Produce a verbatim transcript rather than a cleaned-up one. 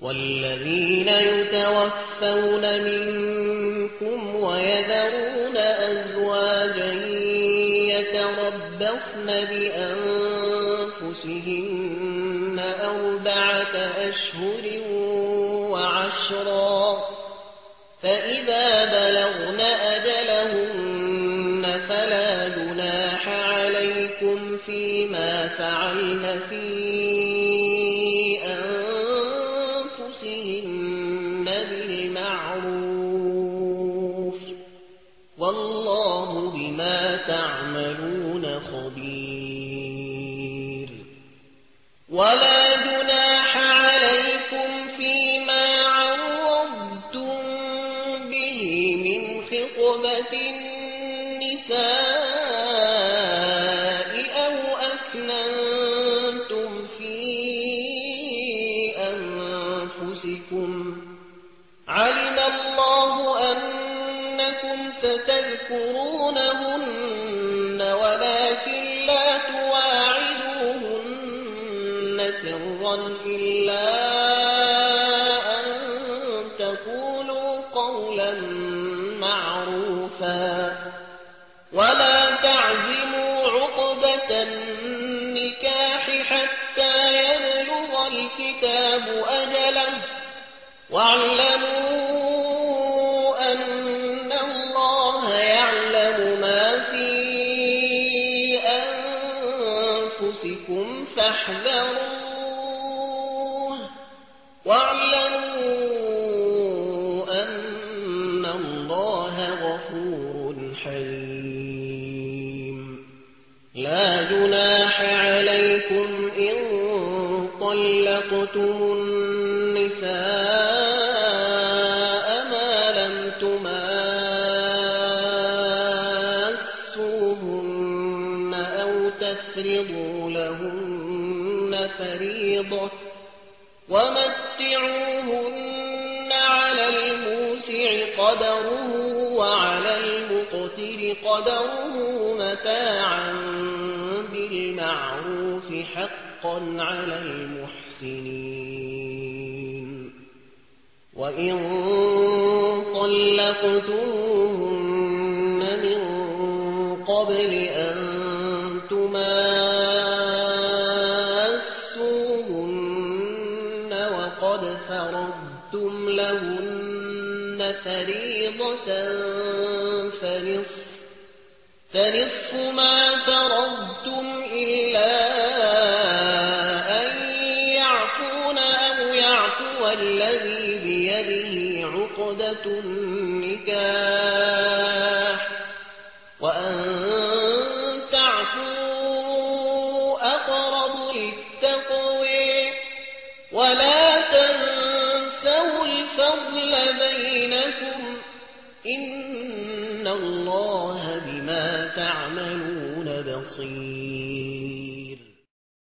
والذين يتوفون منكم ويذرون أزواجا يتربصن بأنفسهن أربعة أشهر وعشرا فإذا بلغن أجلهن فلا جناح عليكم فيما فعلن في أنفسهن بالمعروف والله بما تعملون خبير ولا جناح عليكم فيما عرضتم به من خطبة النساء أو أكننتم في أنفسكم علم الله أنكم ستذكرونهن ولكن لا تواعدوهن سرا إلا أن تقولوا قولا معروفا ولا تعزموا عقدة النكاح حتى يبلغ الكتاب أجله واعلموا أن الله يعلم ما في أنفسكم فاحذروه واعلموا أن الله غفور حليم لا جناح عليكم إن طلقتم النساء ما لم تماسوهن أو تفرضوا لهن فريضة ومتعوهن على الموسع قدره وعلى المقتر قدره متاعا بالمعروف حقا على المحسنين وإن طلقتموهن من قبل أن تماسوهن وقد فرضتم لهن فريضة فنصف فنصف ما فرضتم إلا أن يعفون أو يعفو الذي بيده عقدة النكاح وأن تعفوا أقرب للتقوى ولا تنسوا الفضل بينكم إن الله بما تعملون بصير